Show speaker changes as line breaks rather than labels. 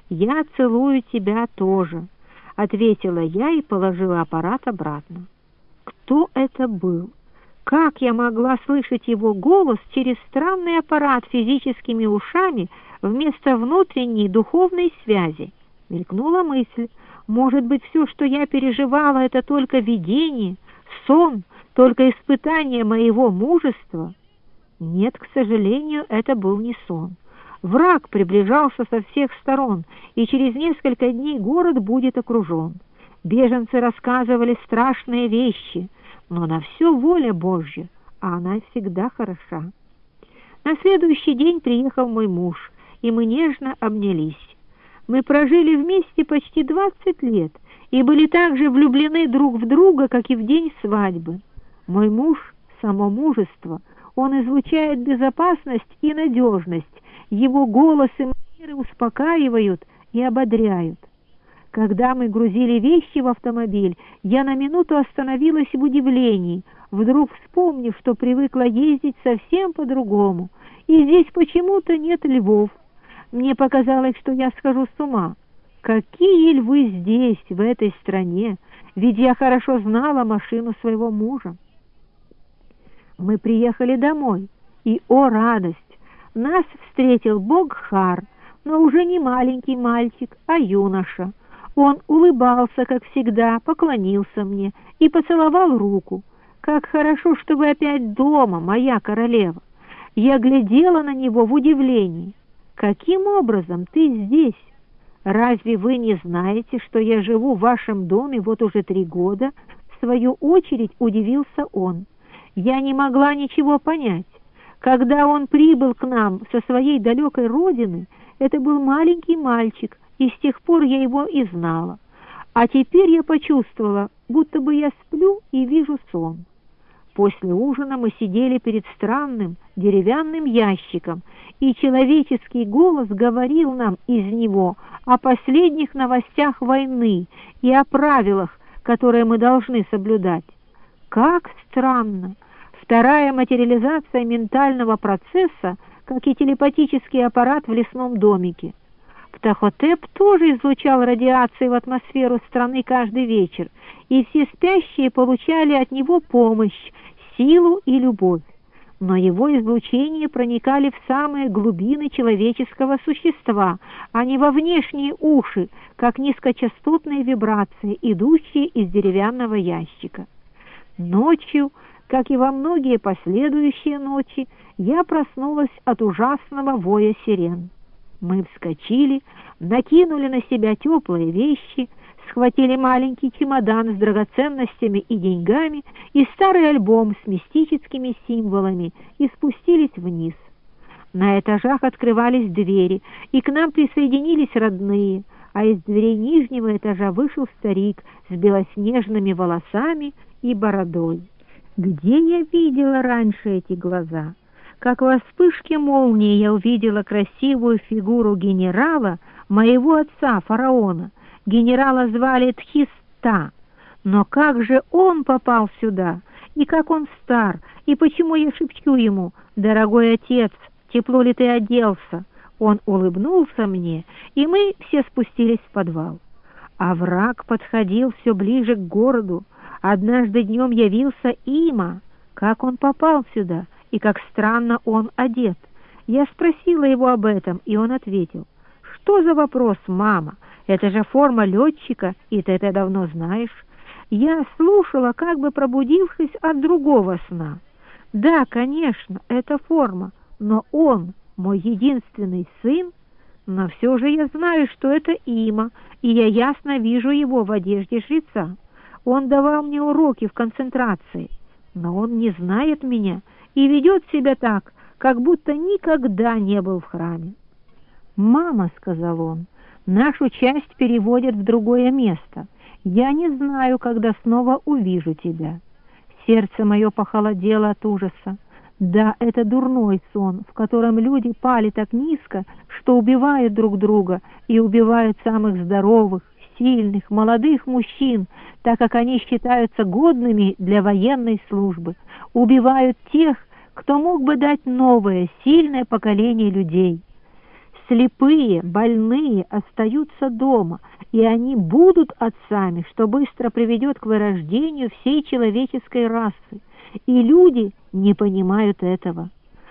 «Я целую тебя тоже», — ответила я и положила аппарат обратно. Кто это был? Как я могла слышать его голос через странный аппарат физическими ушами вместо внутренней духовной связи? Мелькнула мысль. Может быть, все, что я переживала, это только видение, сон, только испытание моего мужества? Нет, к сожалению, это был не сон. Враг приближался со всех сторон, и через несколько дней город будет окружен. Беженцы рассказывали страшные вещи, но на все воля Божья, а она всегда хороша. На следующий день приехал мой муж, и мы нежно обнялись. Мы прожили вместе почти 20 лет и были так же влюблены друг в друга, как и в день свадьбы. Мой муж — само мужество, он излучает безопасность и надежность, его голос и манеры успокаивают и ободряют. Когда мы грузили вещи в автомобиль, я на минуту остановилась в удивлении, вдруг вспомнив, что привыкла ездить совсем по-другому, и здесь почему-то нет львов. Мне показалось, что я схожу с ума. Какие львы здесь, в этой стране, ведь я хорошо знала машину своего мужа. Мы приехали домой, и, о радость, нас встретил Богхар, но уже не маленький мальчик, а юноша. Он улыбался, как всегда, поклонился мне и поцеловал руку. «Как хорошо, что вы опять дома, моя королева!» Я глядела на него в удивлении. «Каким образом ты здесь? Разве вы не знаете, что я живу в вашем доме вот уже 3 года?» В свою очередь удивился он. Я не могла ничего понять. Когда он прибыл к нам со своей далекой родины, это был маленький мальчик, и с тех пор я его и знала. А теперь я почувствовала, будто бы я сплю и вижу сон. После ужина мы сидели перед странным деревянным ящиком, и человеческий голос говорил нам из него о последних новостях войны и о правилах, которые мы должны соблюдать. Как странно! Вторая материализация ментального процесса, как и телепатический аппарат в лесном домике. Птахотеп тоже излучал радиации в атмосферу страны каждый вечер, и все спящие получали от него помощь, силу и любовь. Но его излучения проникали в самые глубины человеческого существа, а не во внешние уши, как низкочастотные вибрации, идущие из деревянного ящика. Ночью, как и во многие последующие ночи, я проснулась от ужасного воя сирен. Мы вскочили, накинули на себя теплые вещи, схватили маленький чемодан с драгоценностями и деньгами и старый альбом с мистическими символами и спустились вниз. На этажах открывались двери, и к нам присоединились родные, а из дверей нижнего этажа вышел старик с белоснежными волосами и бородой. Где я видела раньше эти глаза? Как во вспышке молнии я увидела красивую фигуру генерала, моего отца, фараона. Генерала звали Тхиста. Но как же он попал сюда? И как он стар? И почему я шепчу ему: «Дорогой отец, тепло ли ты оделся?» Он улыбнулся мне, и мы все спустились в подвал. А враг подходил все ближе к городу. Однажды днем явился Има. Как он попал сюда? И как странно он одет. Я спросила его об этом, и он ответил: «Что за вопрос, мама? Это же форма летчика, и ты это давно знаешь». Я слушала, как бы пробудившись от другого сна. Да, конечно, это форма, но он мой единственный сын. Но все же я знаю, что это Има, и я ясно вижу его в одежде жреца. Он давал мне уроки в концентрации, но он не знает меня и ведет себя так, как будто никогда не был в храме. «Мама», — сказал он, — «нашу часть переводят в другое место. Я не знаю, когда снова увижу тебя». Сердце мое похолодело от ужаса. Да, это дурной сон, в котором люди пали так низко, что убивают друг друга и убивают самых здоровых, сильных, молодых мужчин, так как они считаются годными для военной службы. Убивают тех, кто мог бы дать новое, сильное поколение людей. Слепые, больные остаются дома, и они будут отцами, что быстро приведет к вырождению всей человеческой расы. И люди не понимают этого.